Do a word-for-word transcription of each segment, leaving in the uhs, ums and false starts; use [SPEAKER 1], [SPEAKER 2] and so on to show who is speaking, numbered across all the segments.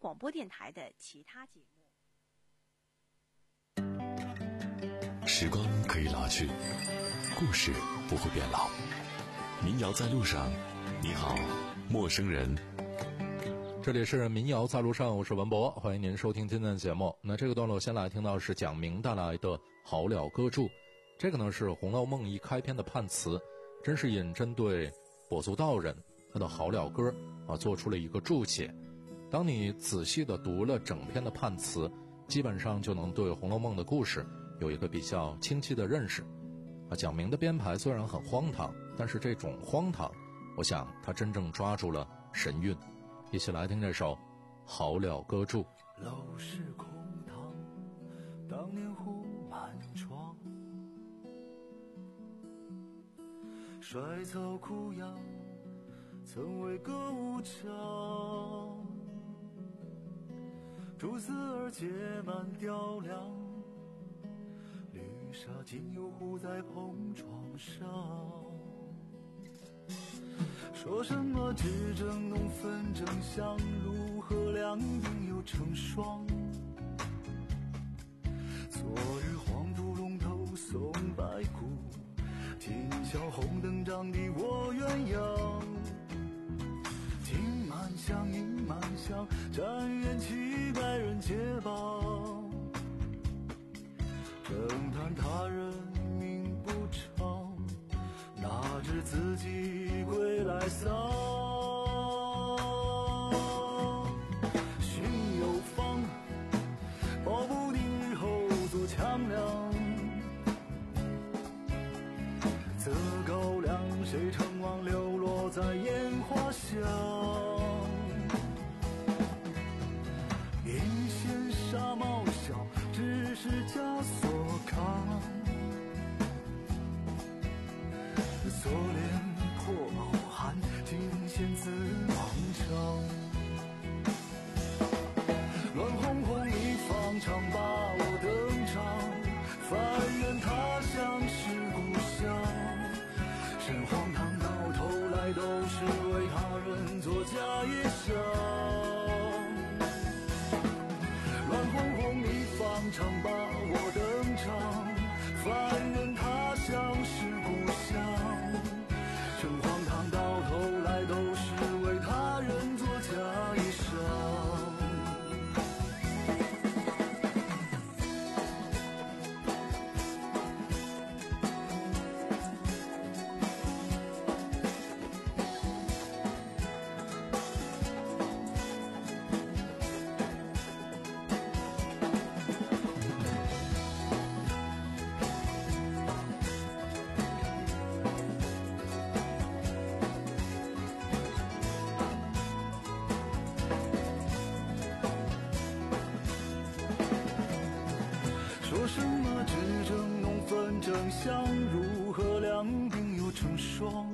[SPEAKER 1] 广播电台的其他节目。
[SPEAKER 2] 时光可以老去，故事不会变老。民谣在路上，你好，陌生人。
[SPEAKER 3] 这里是民谣在路上，我是文博，欢迎您收听今天的节目。那这个段落先来听到是蒋明带来的《好了歌注》，这个呢是《红楼梦》一开篇的判词，甄士隐针对跛足道人他的好了歌啊做出了一个注解。当你仔细的读了整篇的判词，基本上就能对《红楼梦》的故事有一个比较清晰的认识。啊，蒋明的编排虽然很荒唐，但是这种荒唐，我想他真正抓住了神韵。一起来听这首《好了歌注》。
[SPEAKER 4] 楼市空堂，当年胡满窗，衰草枯杨，曾为歌舞场。蛛丝儿结满雕梁，绿纱今又糊在蓬窗上。说什么只争浓粉争香，如何两鬓又成霜？昨日黄土龙头送白骨，今宵红灯帐底卧鸳鸯。金满箱银满箱，展元气百人皆谤。正叹他人命不长，哪知自己归来丧。心有方，保不定日后做强梁。择高粱，谁承望流落在烟花香？银线纱帽小，只是枷锁扛。锁链破袄寒，尽显自往常。乱哄哄一方长把我登场，凡人他乡是故乡。神荒唐到头来都是为他人做嫁衣裳。乱哄哄一方长把我登场，凡人他乡是故乡。神荒唐到头来都是为他人做嫁衣裳。说什么只争浓粉争香，如何两鬓又成霜？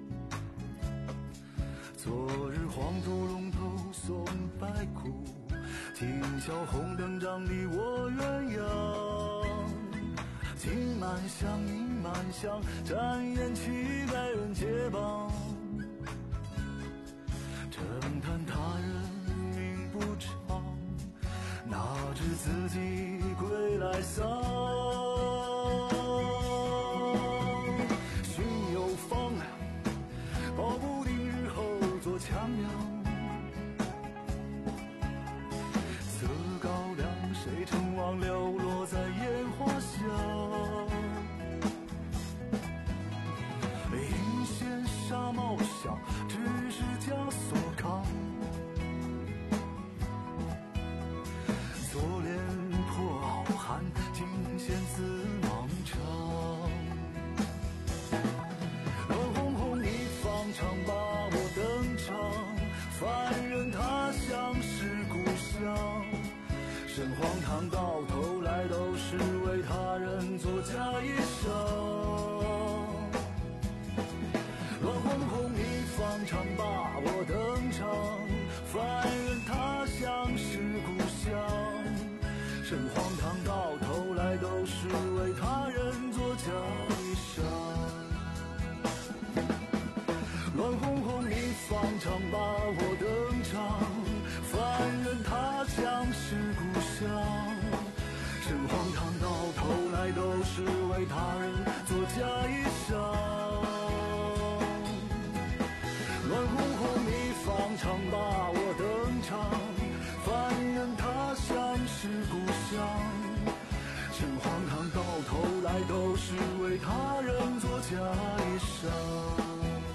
[SPEAKER 4] 昨日黄土龙头送白骨，今宵红灯帐底卧鸳鸯。金满箱银满箱，展颜气百人皆谤。正叹他人命不长，哪知自己归来丧。心有方，保不定日后做强梁。择高粱，谁承望流落在烟花香？银线纱帽小，只是枷锁扛。锁链破袄寒，尽显自往常。乱哄哄一方长把我登场，凡人他乡是故乡。神荒唐到头来都是为他人做嫁衣裳。乱哄哄一方长把我登场，凡人他乡是故乡。神荒唐到头来都是为他人做嫁衣裳。乱哄哄一方长把我登场，凡人他为他人做嫁衣裳。乱哄哄你方唱罢我登场，凡人他乡是故乡。真荒唐，到头来都是为他人做嫁衣裳。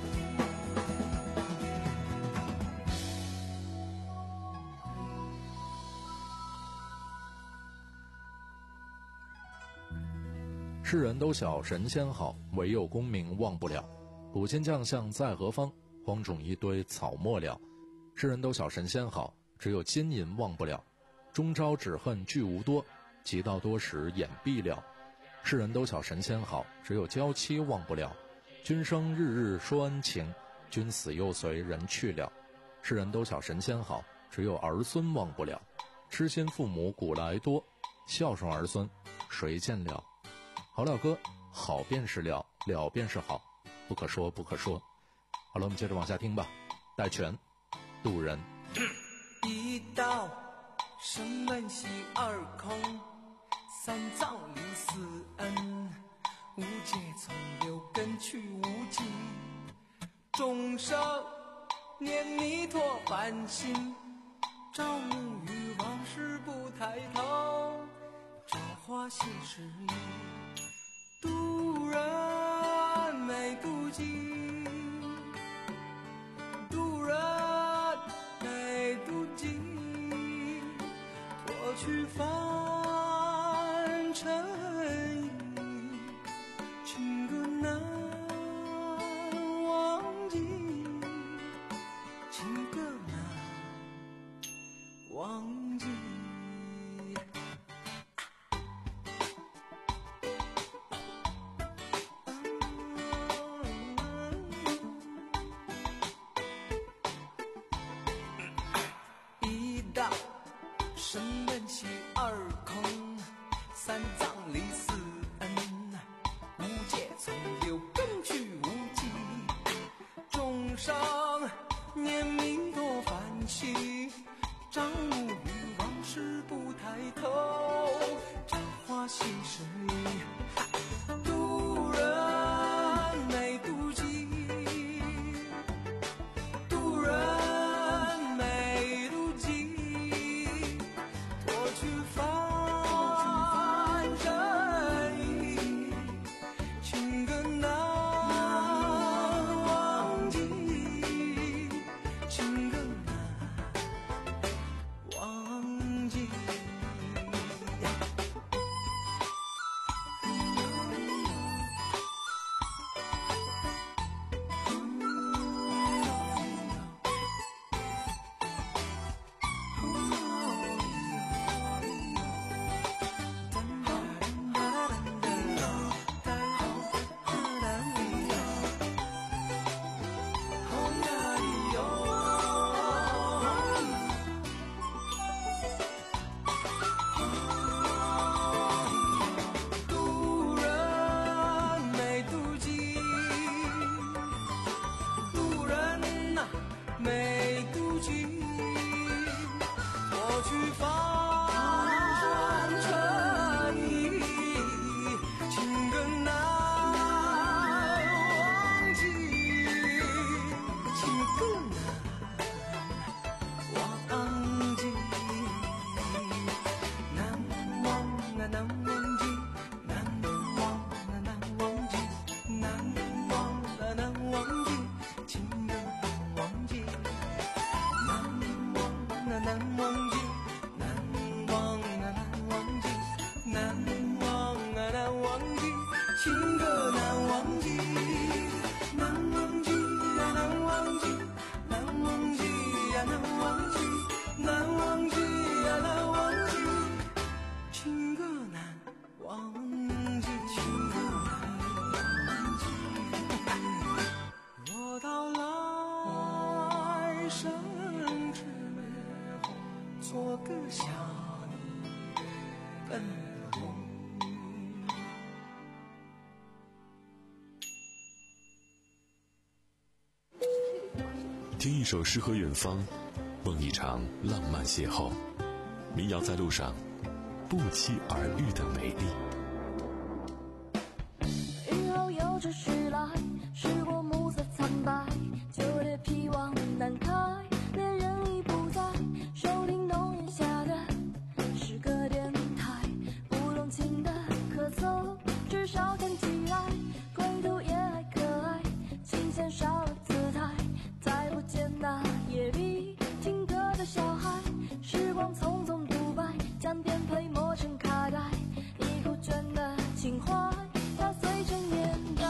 [SPEAKER 3] 世人都晓神仙好，唯有功名忘不了。古今将相在何方？荒冢一堆草没了。世人都晓神仙好，只有金银忘不了。终朝只恨聚无多，及到多时眼闭了。世人都晓神仙好，只有娇妻忘不了。君生日日说恩情，君死又随人去了。世人都晓神仙好，只有儿孙忘不了。痴心父母古来多，孝顺儿孙谁见了？好了歌，好便是了，了便是好，不可说不可说。好了，我们接着往下听吧。戴荃，渡人。
[SPEAKER 5] 一道生门西二空，三藏离四恩，无界从六根去无极，众生念弥陀梵心，朝暮与往事不抬头，朝花谢时意，渡人没渡己，渡人没渡己，脱去凡尘衣，情歌难忘记，情歌难忘记。生门西二空，三藏离四恩，无界从六根去无极，众生念弥陀梵心，朝暮与往事不抬头，朝花谢时意，渡人没渡己，渡人
[SPEAKER 2] 听一首诗和远方，梦一场浪漫邂逅。民谣在路上，不期而遇的美丽。
[SPEAKER 6] 走着时来，时过暮色苍白，旧铁皮往南开，恋人已不在，收听浓烟下的是个电台，不动情的咳嗽，至少看起来归途也还可爱，琴弦少了姿态，再不见那夜里听歌的小孩，时光匆匆独白，将颠沛磨成卡带，已枯卷的情怀它碎成年代。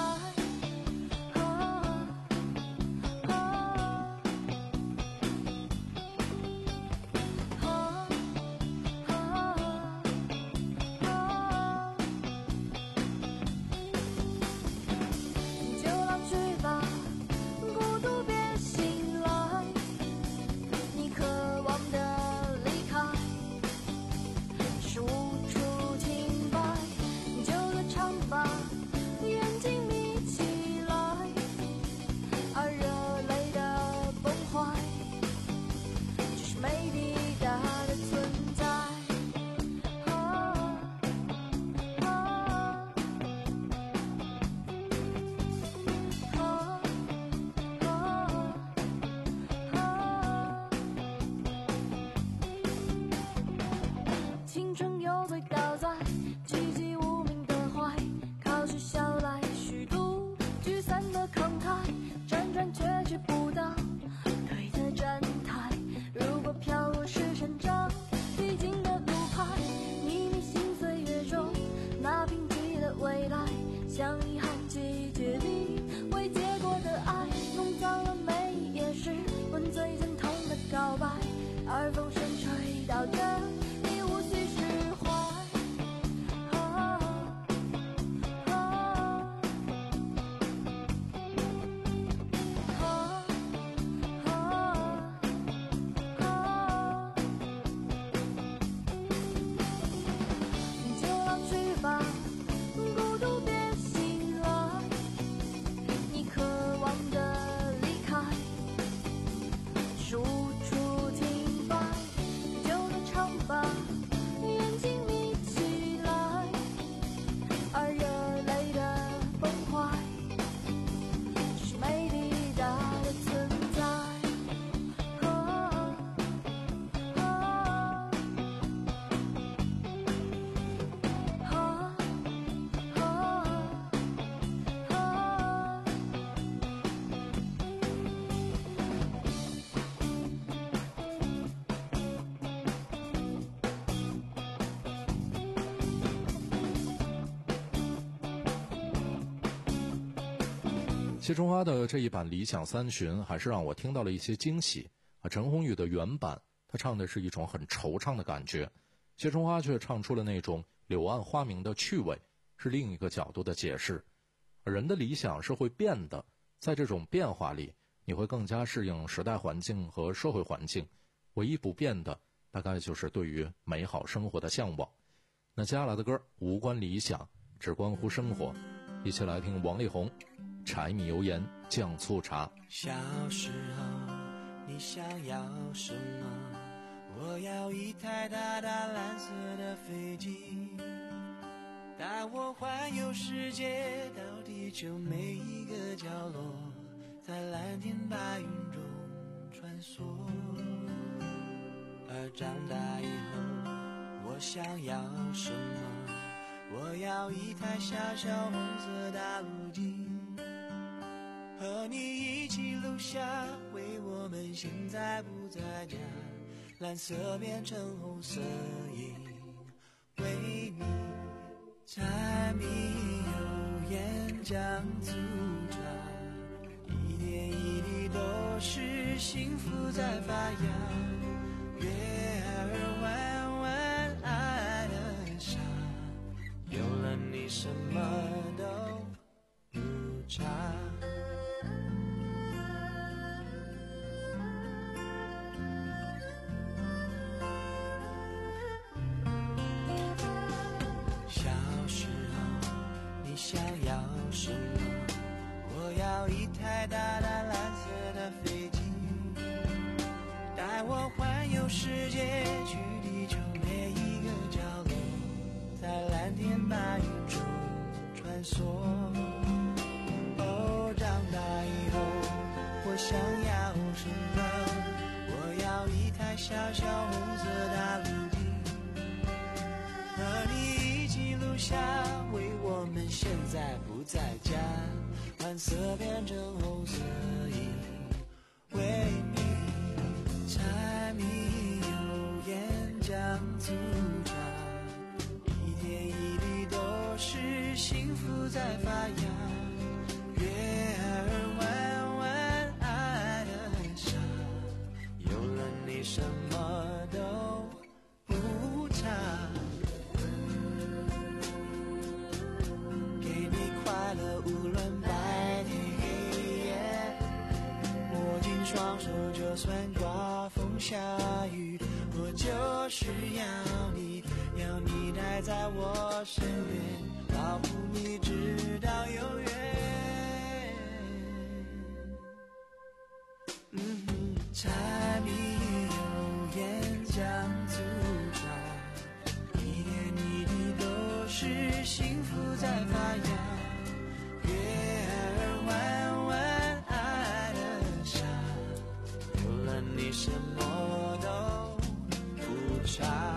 [SPEAKER 6] 青春有醉倒在寂寂无名的怀，考试笑来虚度聚散的慷慨，辗转却去不到对的站台，如果飘落是成长必经的路牌，你迷心岁月中那贫瘠的未来，像一行季节里未结果的爱，弄脏了每一页诗问最疼痛的告白，而风声吹到这你无需释怀。啊啊啊啊啊就让去吧，孤独别醒来，你渴望的离开是无处停摆，就能唱吧，眼睛眯起来，而热泪的崩坏只是没抵达的存在。啊啊啊啊啊
[SPEAKER 3] 谢春花的这一版《理想三旬》还是让我听到了一些惊喜啊！陈鸿宇的原版，他唱的是一种很惆怅的感觉，谢春花却唱出了那种柳暗花明的趣味，是另一个角度的解释。人的理想是会变的，在这种变化里，你会更加适应时代环境和社会环境，唯一不变的大概就是对于美好生活的向往。那接下来的歌无关理想，只关乎生活，一起来听王力宏柴米油盐酱醋茶。
[SPEAKER 5] 小时候你想要什么？我要一台大大蓝色的飞机，带我环游世界，到地球每一个角落，在蓝天白云中穿梭。而长大以后我想要什么？我要一台小小红色大陆机，和你一起录下为我们现在不在家，蓝色变成红色印，为你柴米油盐酱醋茶，一点一滴都是幸福在发芽，月儿弯弯爱的傻，有了你什么都不差。想要什么？我要一台大大蓝色的飞机，带我环游世界，去地球每一个角落，在蓝天白云中穿梭。 色大陆地，和你一起录下为我们现在不在家，蓝色变成红色衣，为你柴米油盐酱醋茶，一点一滴都是幸福在发芽。月儿弯弯爱的傻，有了你什么都不差，给你快乐无论白天黑夜，握紧双手就算刮风下雨，我就是要你，要你待在我身边，保护你直到永远。嗯哼，柴米油盐酱醋茶，一点一滴都是幸福在发芽。月儿弯弯爱的傻，有了你什么都不差。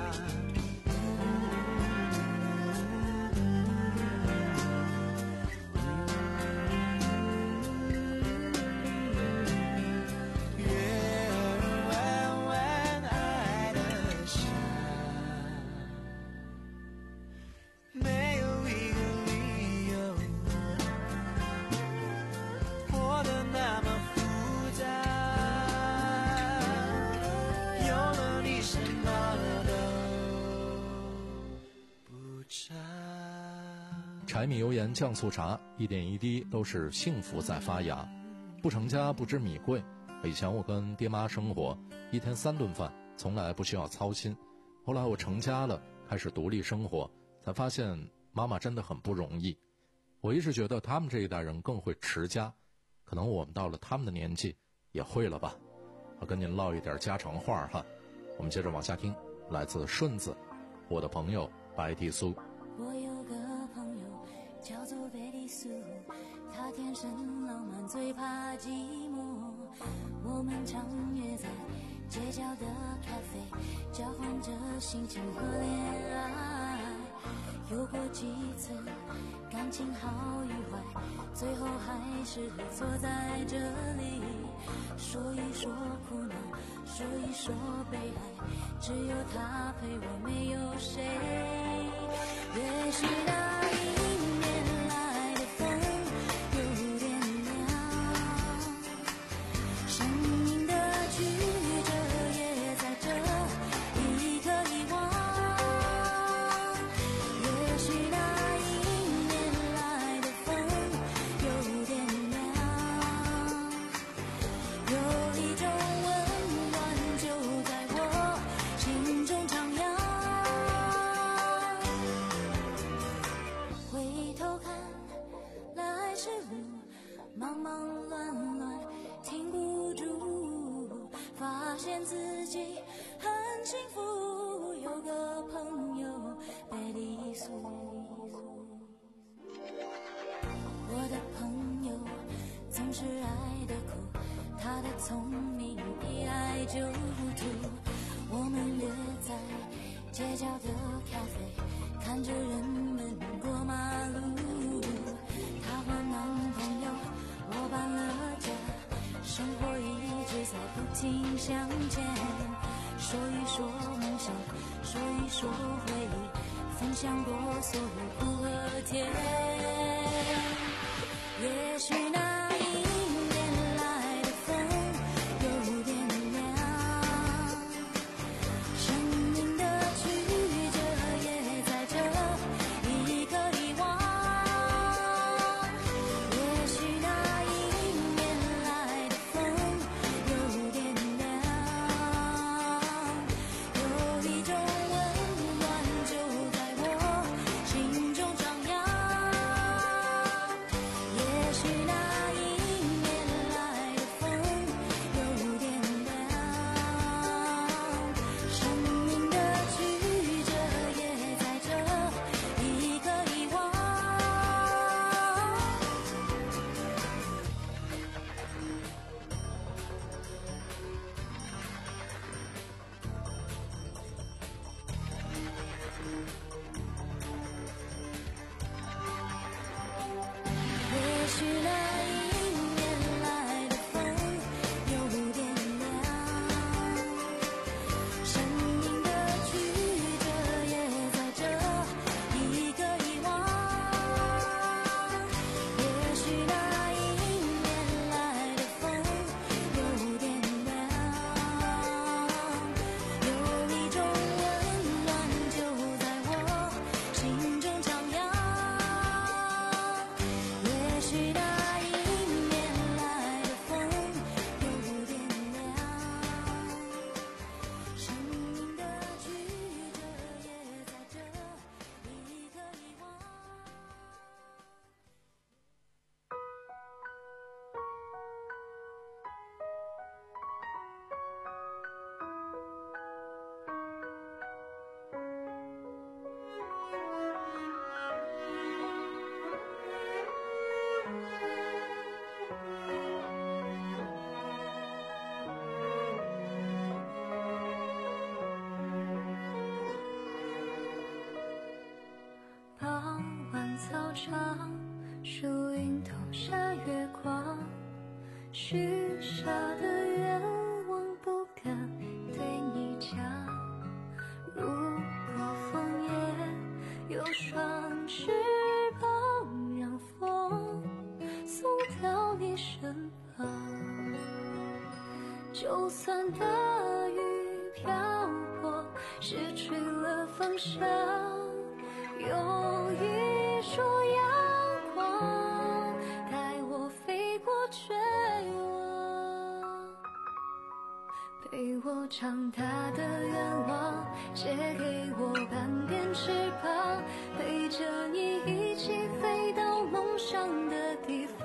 [SPEAKER 3] 柴米油盐酱醋茶，一点一滴都是幸福在发芽。不成家不知米贵，以前我跟爹妈生活，一天三顿饭，从来不需要操心。后来我成家了，开始独立生活，才发现妈妈真的很不容易。我一直觉得他们这一代人更会持家，可能我们到了他们的年纪也会了吧。我跟您唠一点家常话哈。我们接着往下听，来自顺子，我的朋友白蒂苏。
[SPEAKER 6] 我有个朋友叫做贝蒂苏，他天生浪漫，最怕寂寞。我们常约在街角的咖啡，交换着心情和恋爱。有过几次感情好与坏，最后还是坐在这里，说一说苦恼，说一说悲哀，只有他陪我，没有谁。也许那一年来的风有点凉，生命的曲折也在这一刻遗忘。也许那一年来的风有点凉，有一种温暖就在我心中徜徉。回头看来时路忙忙乱乱，停不住，发现自己很幸福，有个朋友贝蒂苏。我的朋友总是爱的苦，他的聪明一来就吐。我们约在街角的咖啡，看着人们过马路。她和男朋友我搬了家，生活一直在不停向前。说一说梦想，说一说回忆，分享过所有苦和甜。也许那一年来的风有点凉，生命的曲折也在这一刻遗忘。也许那一年来的风有点凉，有一种温暖就在我心中徜徉。也许那场，树荫投下月光，许下的愿望不敢对你讲。如果枫叶有双翅膀，让风送到你身旁，就算大雨瓢泼，失去了方向，有一束阳光带我飞过绝望，陪我长大的愿望，借给我半边翅膀，陪着你一起飞到梦想的地方，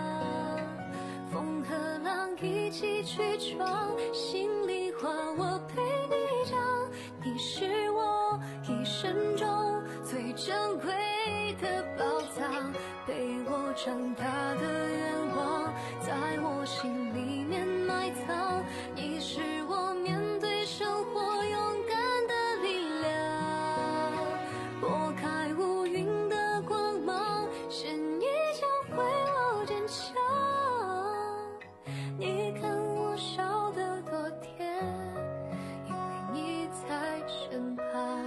[SPEAKER 6] 风和浪一起去闯，心里话我陪你讲，你是我一生中最珍贵的宝藏，陪我长大的愿望，在我心里面埋藏，你是我面对生活勇敢的力量，拨开乌云的光芒，是你教会我坚强，你看我笑得多甜，因为你在身旁。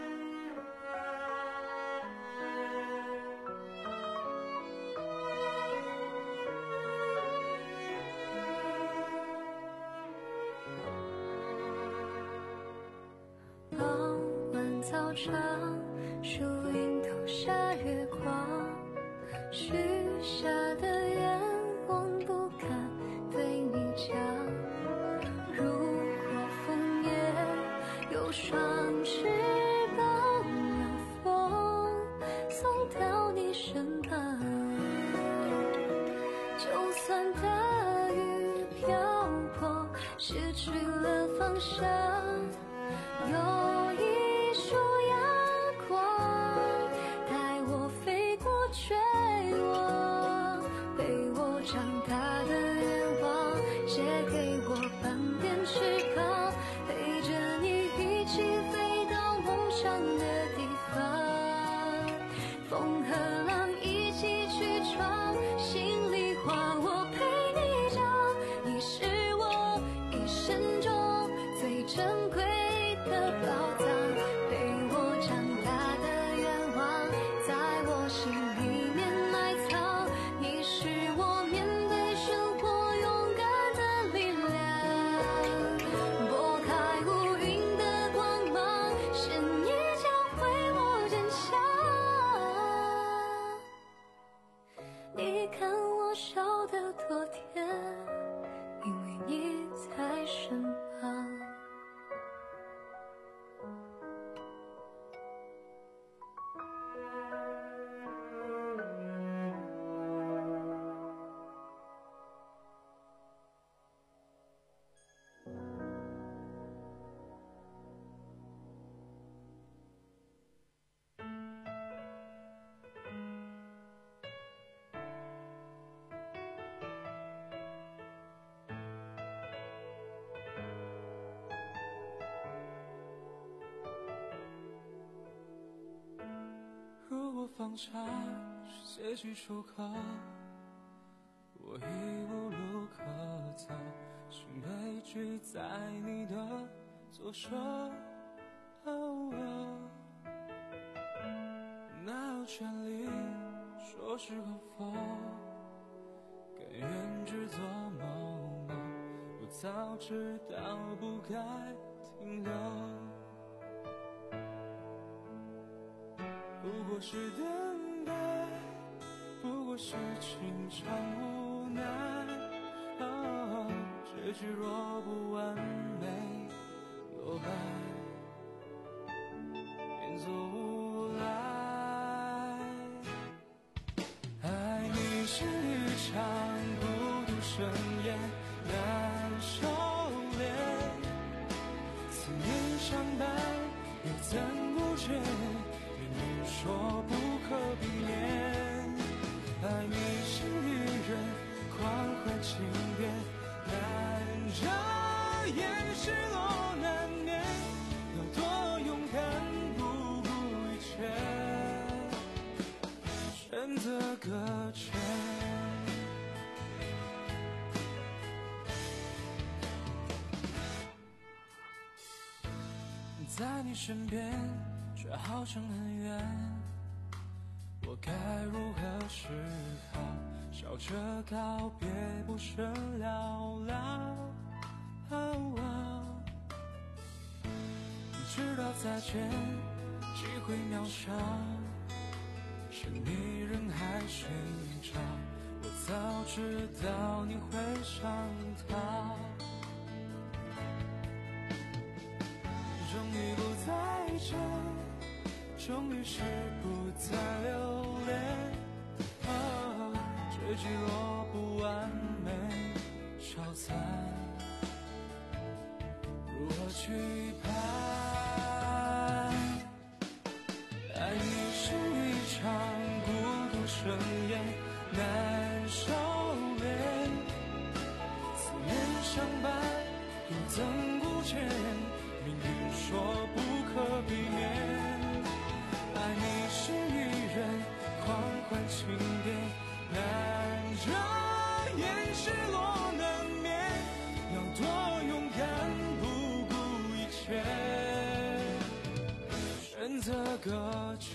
[SPEAKER 6] 傍晚操场，树荫投下月光，许下的愿望不敢对你讲。如果枫叶有双翅膀，让风送到你身旁，就算大雨瓢泼，失去了方向，有一束阳光带我飞过绝望，陪我长大的愿望，借给我半边翅膀，陪着你一起飞到梦想的地方，风和浪一起去闯，心里话我陪你讲，你是我一生中最珍贵的宝藏，陪我长大的愿望，在我心里面埋藏，你是我面对生活勇敢的力量，拨开乌云的光芒，是你教会我坚强，你看我笑得多甜，因为你在身旁。
[SPEAKER 5] 如果放下是结局出口，我已无路可走，是悲剧在你的左手。哦哦，哪有权利说是和否？甘愿只做某某，我早知道不该停留。不过是等待，不过是情场无奈。哦，结局若不完美，落败便走无赖。爱你是一场孤独盛宴，难收敛。思念相伴，又怎不觉？说不可避免，爱你是一人狂欢情变，难遮掩失落难免，有多勇敢不顾一切，却在你身边，却好像很远。我该如何是好？笑着告别，不舍寥寥。哦哦，知道再见机会渺小，是你人海寻找，我早知道你会上逃。终于不再见，终于是不再留恋。哦，这击落不完美，消散，如何去盼？爱你是一场孤独盛宴，难收敛。思念相伴，又怎顾见？命运说不可避免。爱你是一人狂欢庆典，难遮掩，失落难免。要多勇敢，不顾一切，选择搁浅。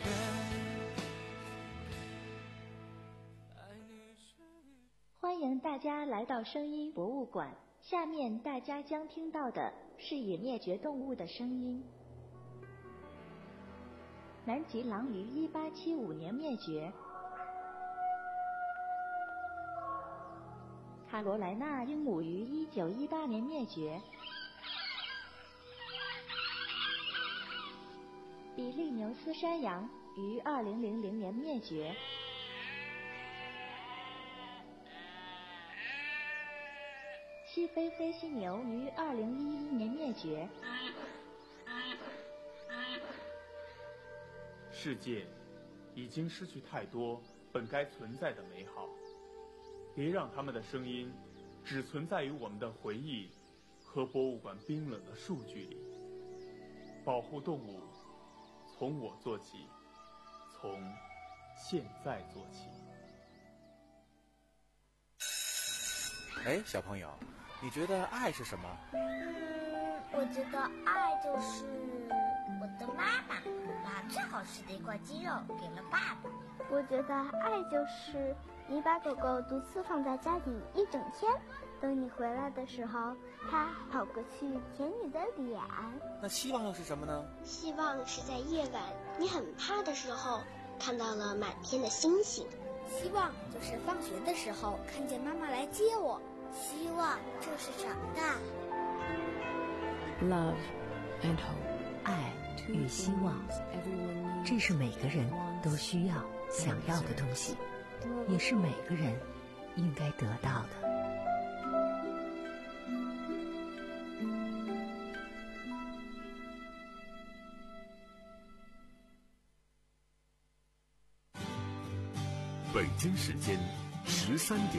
[SPEAKER 7] 欢迎大家来到声音博物馆，下面大家将听到的是已灭绝动物的声音。南极狼于一八七五年灭绝，卡罗莱纳鹦鹉于一九一八年灭绝，比利牛斯山羊于二零零零年灭绝，西非黑犀牛于二零一一年灭绝。
[SPEAKER 8] 世界已经失去太多本该存在的美好，别让他们的声音只存在于我们的回忆和博物馆冰冷的数据里。保护动物，从我做起，从现在做起。
[SPEAKER 9] 哎，小朋友，你觉得爱是什么？
[SPEAKER 10] 嗯，我觉得爱就是我的妈妈把最好吃的一块鸡肉给了爸爸。
[SPEAKER 11] 我觉得爱就是你把狗狗独自放在家里一整天，等你回来的时候，它跑过去舔你的脸。
[SPEAKER 9] 那希望又是什么呢？
[SPEAKER 12] 希望是在夜晚你很怕的时候，看到了满天的星星。
[SPEAKER 13] 希望就是放学的时候看见妈妈来接我。
[SPEAKER 10] 希望就是长大。
[SPEAKER 14] Love and hope， 爱与希望，这是每个人都需要、想要的东西，也是每个人应该得到的。
[SPEAKER 2] 北京时间十三点